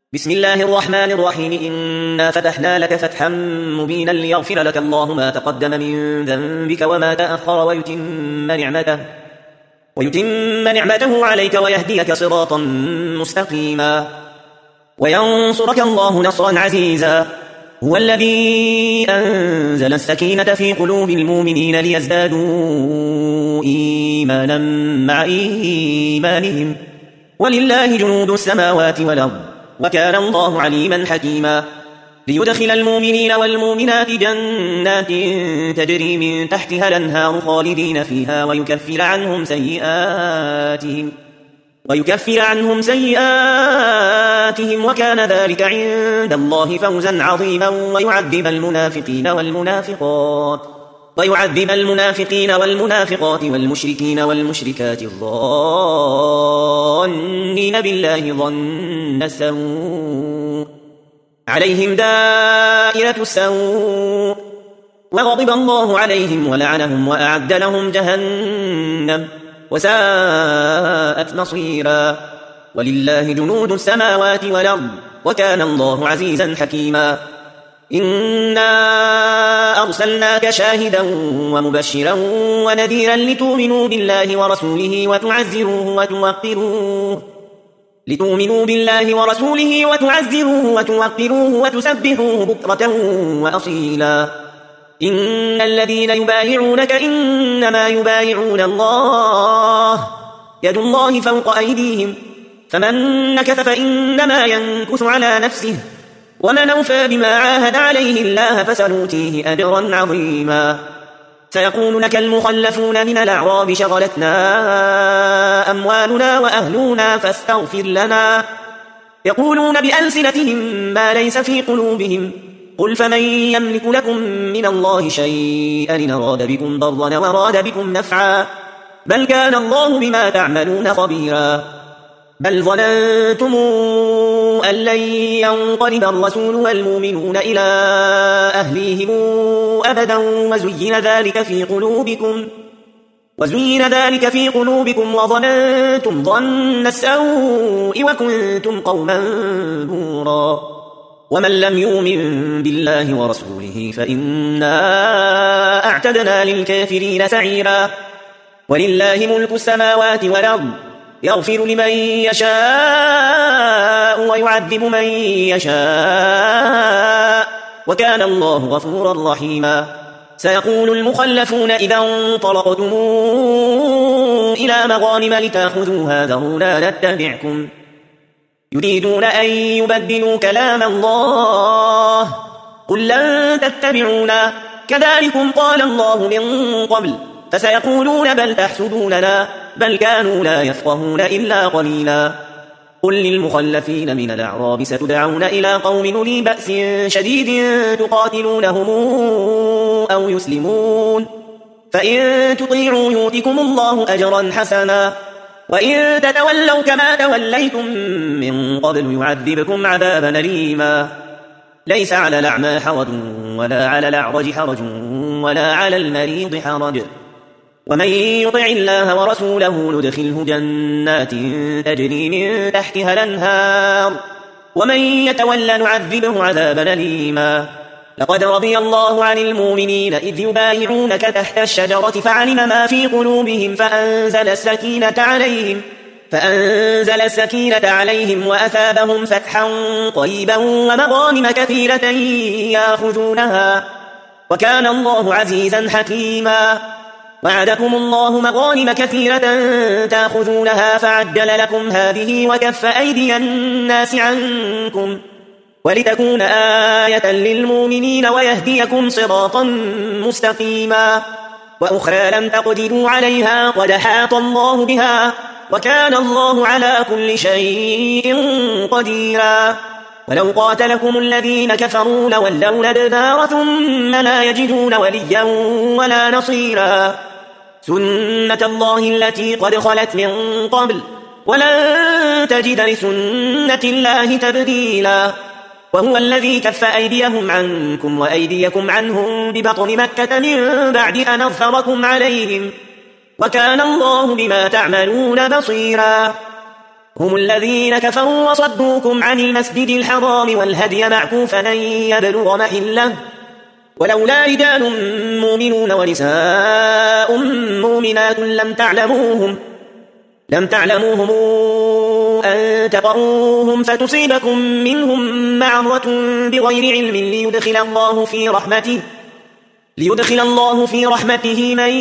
بسم الله الرحمن الرحيم. إنا فتحنا لك فتحا مبينا ليغفر لك الله ما تقدم من ذنبك وما تأخر ويتم نعمته عليك ويهديك صراطا مستقيما وينصرك الله نصرا عزيزا. هو الذي أنزل السكينة في قلوب المؤمنين ليزدادوا إيمانا مع إيمانهم ولله جنود السماوات والأرض وكان الله عليما حكيما. ليدخل المؤمنين والمؤمنات جنات تجري من تحتها الأنهار خالدين فيها ويكفر عنهم سيئاتهم وكان ذلك عند الله فوزا عظيما. ويعذب المنافقين والمنافقات والمشركين والمشركات الظانين بالله ظن السوء عليهم دائرة السوء وغضب الله عليهم ولعنهم وأعد لهم جهنم وساءت مصيرا. ولله جنود السماوات والأرض وكان الله عزيزا حكيما. إنا أرسلناك شاهدا ومبشرا ونذيرا لتؤمنوا بالله ورسوله وتوقروه وتسبحوه بكرة وأصيلا. إن الذين يبايعونك إنما يبايعون الله يد الله فوق أيديهم فمن نكث فإنما ينكث على نفسه ومن أوفى بما عاهد عليه الله فسنؤتيه أجرا عظيما. سيقول لك المخلفون من الأعراب شغلتنا أموالنا وأهلنا فاستغفر لنا يقولون بألسنتهم ما ليس في قلوبهم قل فمن يملك لكم من الله شيئا إن أراد بكم ضرا وراد بكم نفعا بل كان الله بما تعملون خبيرا. بل ظننتم أن لن ينقلب الرسول والمؤمنون إلى أهليهم أبدا وزين ذلك في قلوبكم وظننتم ظن السوء وكنتم قوما بورا. ومن لم يؤمن بالله ورسوله فإنا أعتدنا للكافرين سعيرا. ولله ملك السماوات والأرض يغفر لمن يشاء ويعذب من يشاء وكان الله غفورا رحيما. سيقول المخلفون إذا انطلقتم إلى مغانم لتأخذوها ذرونا نتبعكم يريدون أن يبدلوا كلام الله قل لن تتبعونا كذلكم قال الله من قبل فسيقولون بل تحسدوننا بل كانوا لا يفقهون إلا قليلا. قل للمخلفين من الأعراب ستدعون إلى قوم أولي بأس شديد تقاتلونهم أو يسلمون فإن تطيعوا يؤتكم الله أجرا حسنا وإن تتولوا كما توليتم من قبل يعذبكم عذابا أليما. ليس على الأعمى حرج ولا على الأعرج حرج ولا على المريض حرج ومن يطع الله ورسوله ندخله جنات تجري من تحتها الأنهار ومن يتولى نعذبه عذابا أليما. لقد رضي الله عن المؤمنين إذ يبايعونك تحت الشجرة فعلم ما في قلوبهم فأنزل السكينة عليهم وأثابهم فتحا قريبا ومغانم كثيرة يأخذونها وكان الله عزيزا حكيما. وعدكم الله مغانم كثيرة تأخذونها فعجل لكم هذه وكف أيدي الناس عنكم ولتكون آية للمؤمنين ويهديكم صراطا مستقيما. وأخرى لم تقدروا عليها قد أحاط الله بها وكان الله على كل شيء قديرا. ولو قاتلكم الذين كفروا لولوا الأدبار ثم لا يجدون وليا ولا نصيرا. سنة الله التي قد خلت من قبل ولن تجد لسنة الله تبديلا. وهو الذي كف أيديهم عنكم وأيديكم عنهم ببطن مكة من بعد أن أظفركم عليهم وكان الله بما تعملون بصيرا. هم الذين كفروا وصدوكم عن المسجد الحرام والهدي معكوفا أن يبلغ محله ولولا رجال مؤمنون ونساء مؤمنات لم تعلموهم أن تطؤوهم فتصيبكم منهم معرة بغير علم ليدخل الله في رحمته من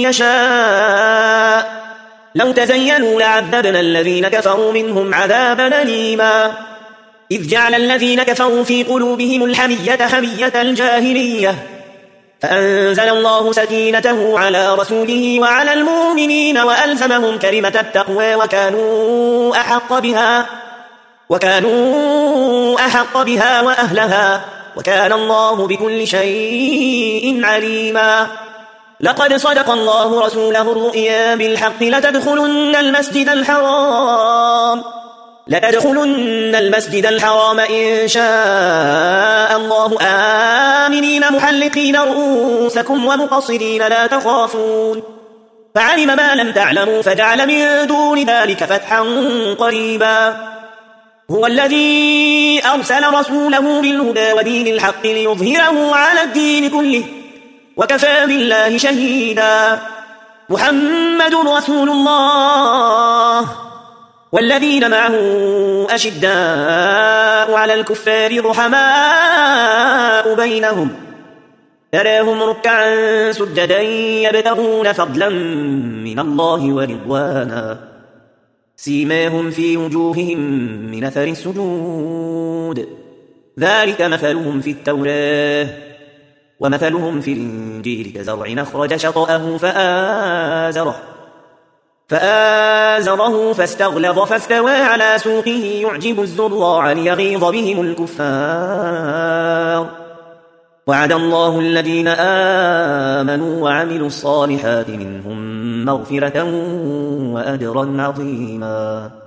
يشاء لو تزينوا لعذبنا الذين كفروا منهم عذابا أليما إذ جعل الذين كفروا في قلوبهم الحمية حمية الجاهلية فأنزل الله سكينته على رسوله وعلى المؤمنين وألزمهم كلمة التقوى وكانوا أحق بها وأهلها وكان الله بكل شيء عليما لقد صدق الله رسوله الرؤيا بالحق لتدخلن المسجد الحرام إن شاء الله آمنين محلقين رؤوسكم ومقصرين لا تخافون فعلم ما لم تعلموا فجعل من دون ذلك فتحا قريبا هو الذي أرسل رسوله بالهدى ودين الحق ليظهره على الدين كله وكفى بالله شهيدا محمد رسول الله والذين معه أشداء على الكفار رحماء بينهم تراهم ركعا سجدا يبتغون فضلا من الله ورضوانا سيماهم في وجوههم من أثر السجود ذلك مثلهم في التوراة ومثلهم في الإنجيل كزرع أخرج شطأه فآزره فاستغلظ فاستوى على سوقه يعجب الزراع ليغيظ بهم الكفار وعد الله الذين آمنوا وعملوا الصالحات منهم مغفرة وأجرا عظيما